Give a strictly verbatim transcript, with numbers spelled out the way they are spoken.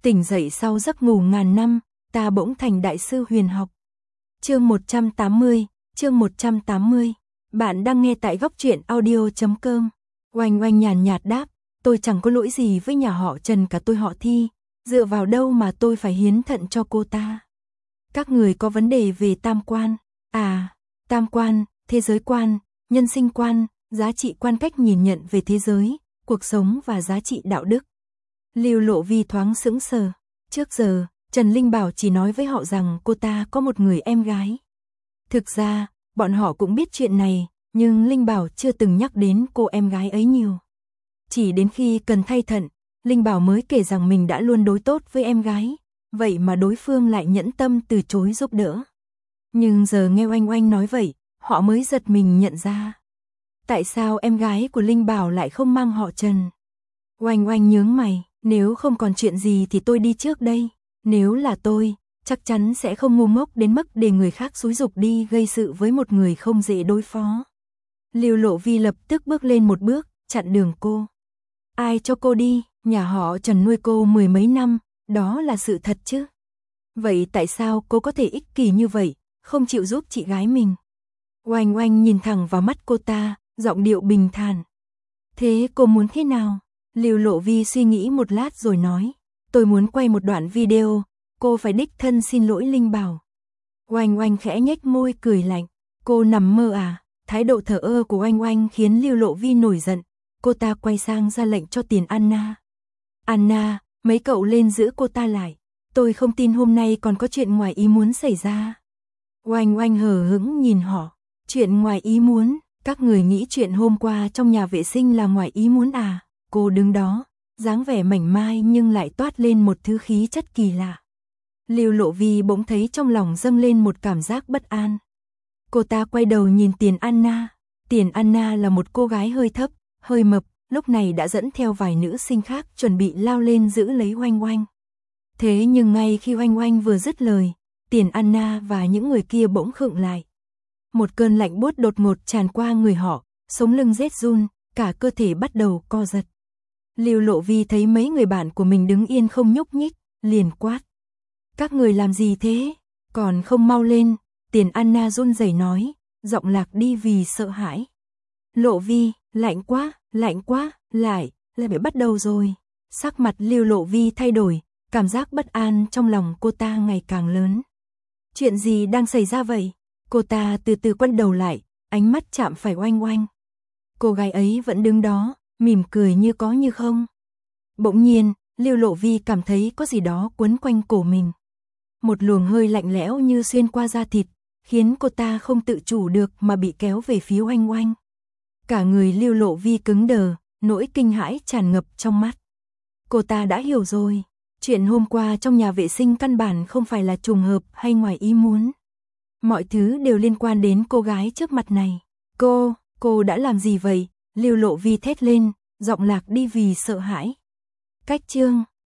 Tỉnh dậy sau giấc ngủ ngàn năm, ta bỗng thành đại sư huyền học. Chương một trăm tám mươi, chương một trăm tám mươi. Bạn đang nghe tại góc truyện audio chấm com. Oanh Oanh nhàn nhạt đáp, tôi chẳng có lỗi gì với nhà họ Trần cả, tôi họ Thi, dựa vào đâu mà tôi phải hiến thận cho cô ta? Các người có vấn đề về tam quan. À, tam quan, thế giới quan, nhân sinh quan, giá trị quan, cách nhìn nhận về thế giới, cuộc sống và giá trị đạo đức. Lưu Lộ Vi thoáng sững sờ. Trước giờ, Trần Linh Bảo chỉ nói với họ rằng cô ta có một người em gái. Thực ra, bọn họ cũng biết chuyện này, nhưng Linh Bảo chưa từng nhắc đến cô em gái ấy nhiều. Chỉ đến khi cần thay thận, Linh Bảo mới kể rằng mình đã luôn đối tốt với em gái, vậy mà đối phương lại nhẫn tâm từ chối giúp đỡ. Nhưng giờ nghe Oanh Oanh nói vậy, họ mới giật mình nhận ra. Tại sao em gái của Linh Bảo lại không mang họ Trần? Oanh Oanh nhướng mày, nếu không còn chuyện gì thì tôi đi trước đây. Nếu là tôi, chắc chắn sẽ không ngu ngốc đến mức để người khác xúi giục đi gây sự với một người không dễ đối phó. Lưu Lộ Vi lập tức bước lên một bước, chặn đường cô. Ai cho cô đi? Nhà họ Trần nuôi cô mười mấy năm, đó là sự thật chứ. Vậy tại sao cô có thể ích kỷ như vậy, không chịu giúp chị gái mình? Oanh Oanh nhìn thẳng vào mắt cô ta, giọng điệu bình thản. Thế cô muốn thế nào? Lưu Lộ Vi suy nghĩ một lát rồi nói. Tôi muốn quay một đoạn video, cô phải đích thân xin lỗi Linh Bảo. Oanh Oanh khẽ nhếch môi cười lạnh. Cô nằm mơ à? Thái độ thờ ơ của Oanh Oanh khiến Lưu Lộ Vi nổi giận. Cô ta quay sang ra lệnh cho Tiền Anna. Anna, mấy cậu lên giữ cô ta lại. Tôi không tin hôm nay còn có chuyện ngoài ý muốn xảy ra. Oanh Oanh hờ hững nhìn họ. Chuyện ngoài ý muốn? Các người nghĩ chuyện hôm qua trong nhà vệ sinh là ngoài ý muốn à? Cô đứng đó, dáng vẻ mảnh mai nhưng lại toát lên một thứ khí chất kỳ lạ. Lưu Lộ Vi bỗng thấy trong lòng dâng lên một cảm giác bất an. Cô ta quay đầu nhìn Tiền Anna. Tiền Anna là một cô gái hơi thấp, hơi mập, lúc này đã dẫn theo vài nữ sinh khác chuẩn bị lao lên giữ lấy Oanh Oanh. Thế nhưng ngay khi Oanh Oanh vừa dứt lời, Tiền Anna và những người kia bỗng khựng lại. Một cơn lạnh buốt đột ngột tràn qua người họ, sống lưng rét run, cả cơ thể bắt đầu co giật. Lưu Lộ Vi thấy mấy người bạn của mình đứng yên không nhúc nhích, liền quát. Các người làm gì thế? Còn không mau lên? Tiền Anna run rẩy nói, giọng lạc đi vì sợ hãi. Lộ Vi, lạnh quá, lạnh quá, lại, lại phải bắt đầu rồi. Sắc mặt Lưu Lộ Vi thay đổi, cảm giác bất an trong lòng cô ta ngày càng lớn. Chuyện gì đang xảy ra vậy? Cô ta từ từ quay đầu lại, ánh mắt chạm phải Oanh Oanh. Cô gái ấy vẫn đứng đó, mỉm cười như có như không. Bỗng nhiên, Lưu Lộ Vi cảm thấy có gì đó quấn quanh cổ mình. Một luồng hơi lạnh lẽo như xuyên qua da thịt, khiến cô ta không tự chủ được mà bị kéo về phía Oanh Oanh. Cả người Lưu Lộ Vi cứng đờ, nỗi kinh hãi tràn ngập trong mắt. Cô ta đã hiểu rồi, chuyện hôm qua trong nhà vệ sinh căn bản không phải là trùng hợp hay ngoài ý muốn. Mọi thứ đều liên quan đến cô gái trước mặt này. Cô, cô đã làm gì vậy? Lưu Lộ Vi thét lên, giọng lạc đi vì sợ hãi. Cách chương